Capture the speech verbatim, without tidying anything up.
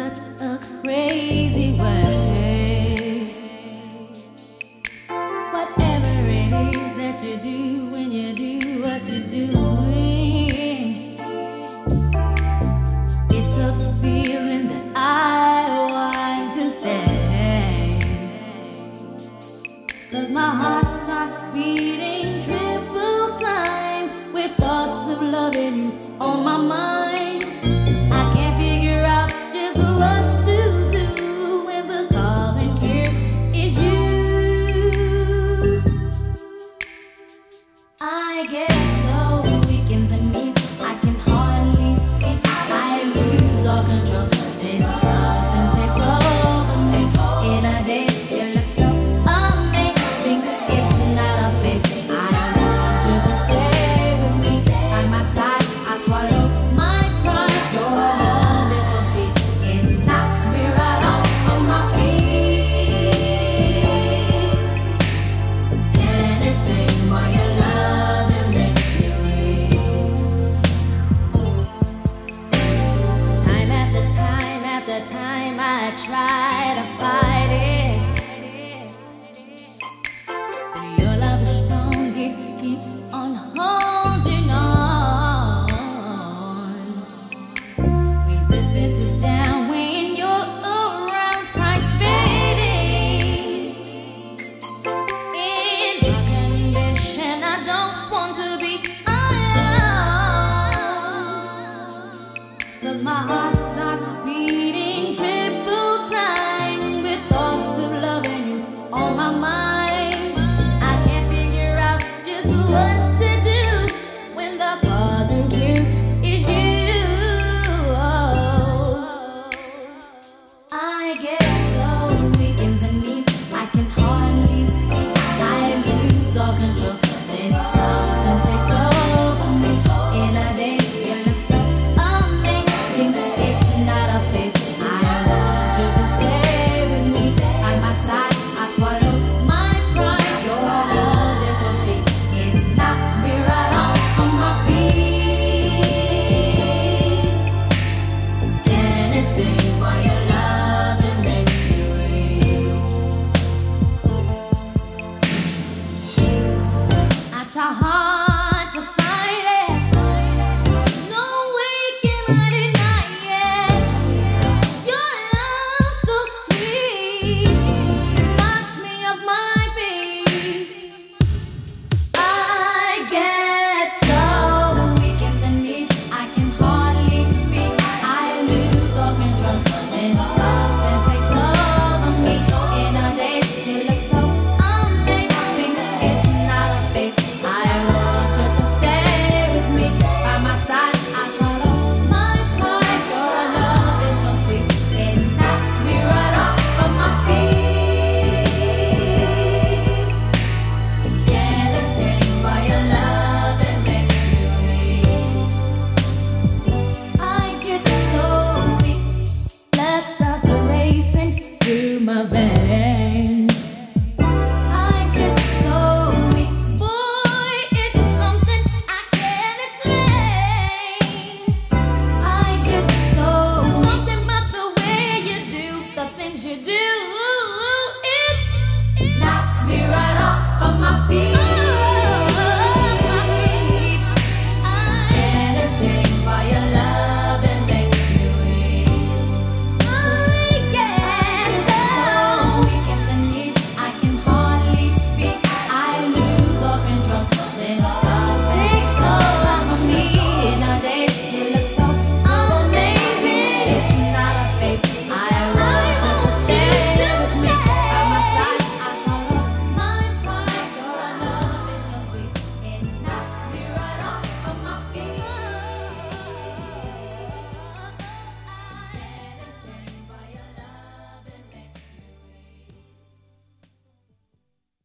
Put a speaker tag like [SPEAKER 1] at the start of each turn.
[SPEAKER 1] such a crazy way. Whatever it is that you do when you do what you're doing, it's a feeling that I want to stay. 'Cause my heart starts beating triple time with thoughts of loving you on my mind. I can't figure out just what to do when the calling here is you. I get so weak in the knees, I can hardly speak. I lose all control. Then something takes over me. In a day, you look so amazing. It's not a face. I want you to stay with me. By my side, I swallow my pride. Your love is so sweet, it knocks me right off of my feet. Can't explain why your love it makes me weak. Time after time after time, I try to fight it. But your love is strong, it keeps on holding on. Resistance is down when you're around, price fading. In my condition, I don't want to be alone. 'Cause my heart starts beating